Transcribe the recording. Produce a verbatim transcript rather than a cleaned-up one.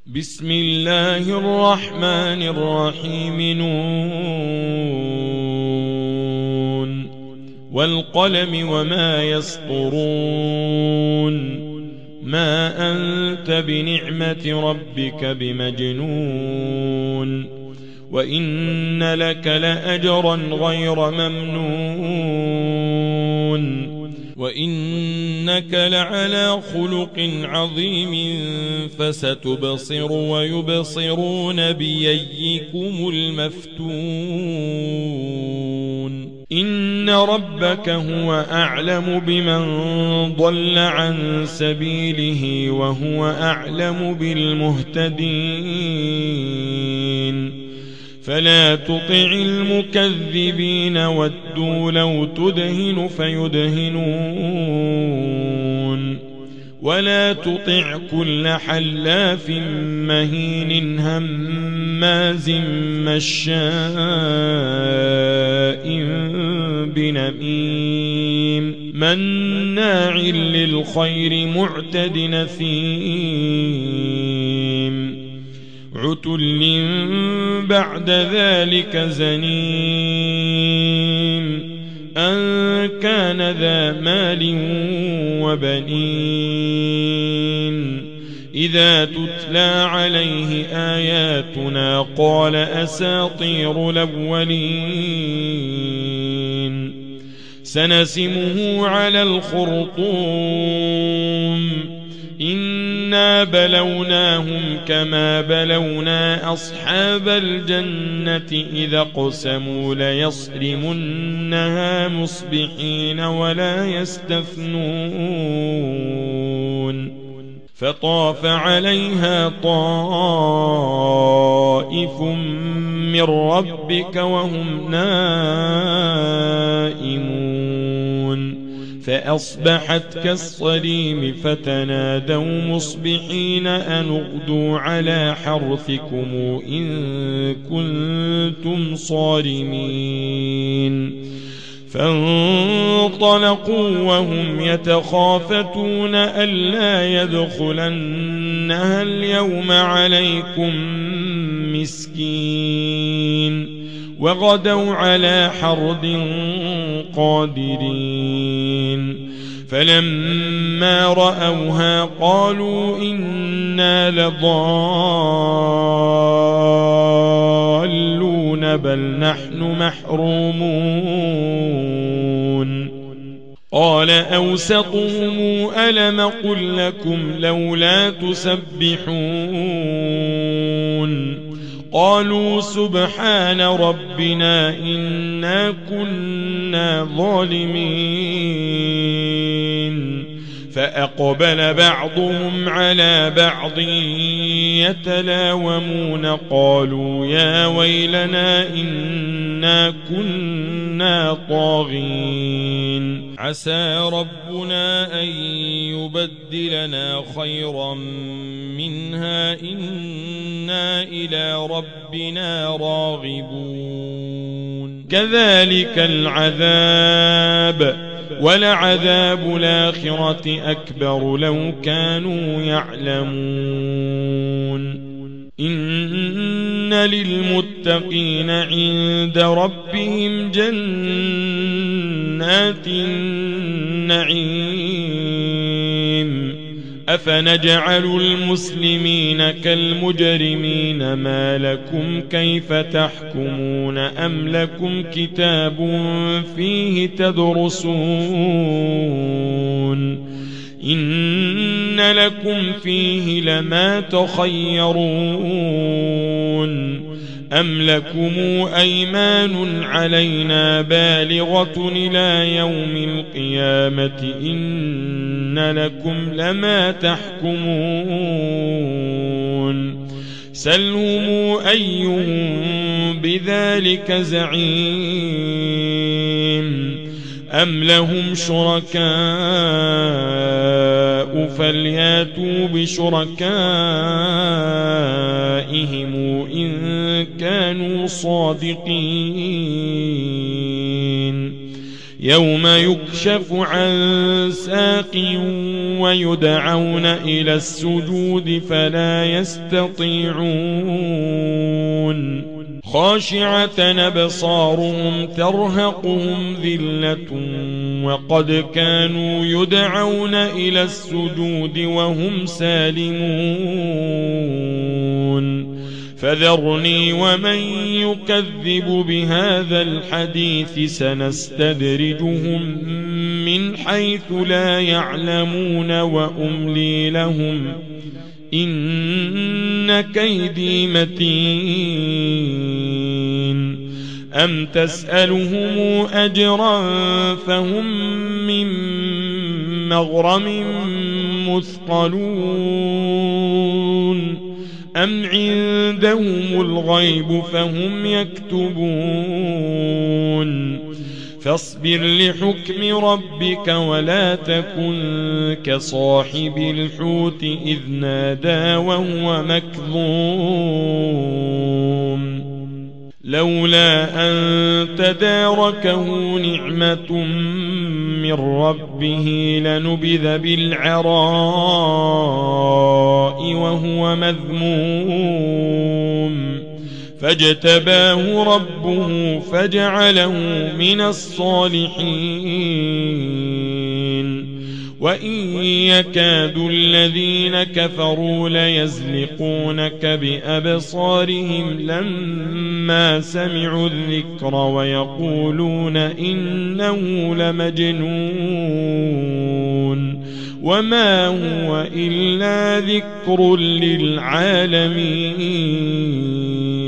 بسم الله الرحمن الرحيم نون والقلم وما يسطرون ما أنت بنعمة ربك بمجنون وإن لك لأجرا غير ممنون وإنك لعلى خلق عظيم فستبصر ويبصرون بأيكم المفتون إن ربك هو أعلم بمن ضل عن سبيله وهو أعلم بالمهتدين فلا تطع المكذبين ودوا لو تدهن فيدهنون ولا تطع كل حلاف مهين هماز مشاء بنميم مناع للخير معتد نثيم عتل بعد ذلك زنيم أن كان ذا مال وبنين إذا تتلى عليه آياتنا قال أساطير الأولين سنسمه على الخرطوم إنا بلوناهم كما بلونا أصحاب الجنة إذا اقسموا ليصرمنها مصبحين ولا يستثنون فطاف عليها طائف من ربك وهم نائمون فأصبحت كالصريم فتنادوا مصبحين أن اغدوا على حرثكم إن كنتم صارمين فانطلقوا وهم يتخافتون ألا يدخلنها اليوم عليكم مسكين وغدوا على حرد قادرين فلما رأوها قالوا إنا لضالون بل نحن محرومون قال أوسطهم ألم قل لكم لولا تسبحون قالوا سبحان ربنا إنا كنا ظالمين فأقبل بعضهم على بعض يتلاومون قالوا يا ويلنا إنا كنا طاغين عسى ربنا أن يبدلنا خيرا منها إنا إلى ربنا راغبون كذلك العذاب ولعذاب الآخرة أكبر لو كانوا يعلمون إن للمتقين عند ربهم جنات النعيم أفنجعل المسلمين كالمجرمين ما لكم كيف تحكمون أم لكم كتاب فيه تدرسون إن لكم فيه لما تخيرون أم لكم أيمان علينا بالغة إلى يوم القيامة إن لكم لما تحكمون سلهم أيهم بذلك زعيم أم لهم شركاء فلياتوا بشركائهم إن كانوا صادقين يوم يكشف عن ساق ويدعون إلى السجود فلا يستطيعون خاشعة أبصارهم ترهقهم ذلة وقد كانوا يدعون إلى السجود وهم سالمون فذرني ومن يكذب بهذا الحديث سنستدرجهم من حيث لا يعلمون وأملي لهم إن كيدي متين أم تسألهم أجرا فهم من مغرم مثقلون أم عندهم الغيب فهم يكتبون فاصبر لحكم ربك ولا تكن كصاحب الحوت إذ نادى وهو مكظوم لولا أن تداركه نعمة من ربه لنبذ بالعراء وهو مذموم فاجتباه ربه فجعله من الصالحين وإن يكاد الذين كفروا ليزلقونك بأبصارهم لما سمعوا الذكر ويقولون إنه لمجنون وما هو إلا ذكر للعالمين